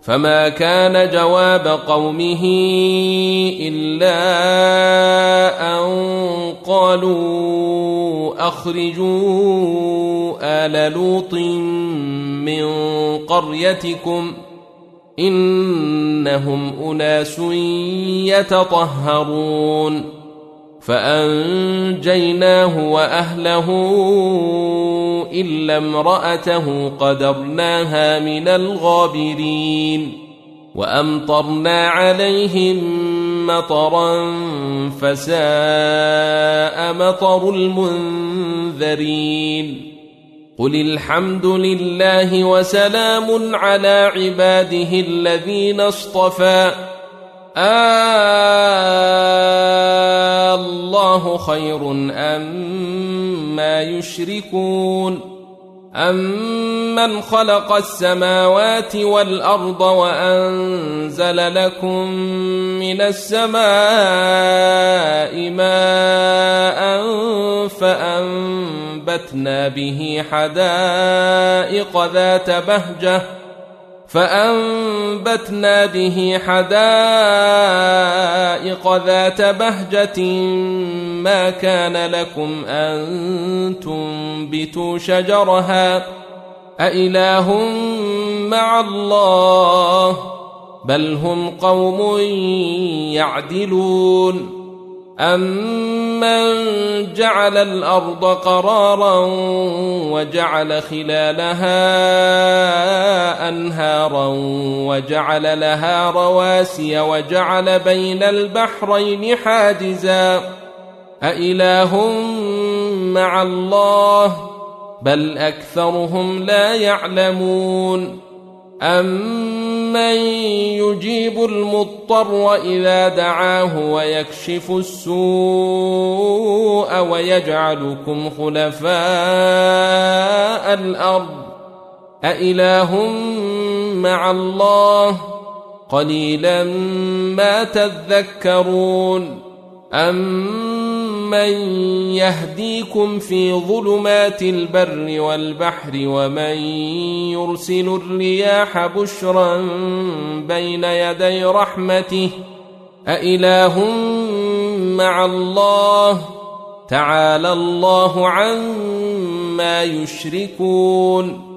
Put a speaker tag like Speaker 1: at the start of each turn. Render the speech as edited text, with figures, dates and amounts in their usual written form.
Speaker 1: فما كان جواب قومه إلا أن قالوا أخرجوا آل لوط من قريتكم إنهم أناس يتطهرون فأنجيناه وأهله إلا امرأته قدرناها من الغابرين وأمطرنا عليهم مطرا فساء مطر المنذرين قل الحمد لله وسلام على عباده الذين اصطفى الله خير أما يشركون أمن خلق السماوات والأرض وأنزل لكم من السماء ماء فأنبتنا به حدائق ذات بهجة ما كان لكم أن تنبتوا شجرها أإله مع الله بل هم قوم يعدلون أمن جعل الأرض قرارا وجعل خلالها أنهارا وجعل لها رواسي وجعل بين البحرين حاجزا أإله مع الله بل أكثرهم لا يعلمون أمن يجيب المضطر إذا دعاه ويكشف السوء ويجعلكم خلفاء الأرض أإله مع الله قليلا ما تذكرون أمن يهديكم في ظلمات البر والبحر ومن يرسل الرياح بشرا بين يدي رحمته أإله مع الله تعالى الله عما يشركون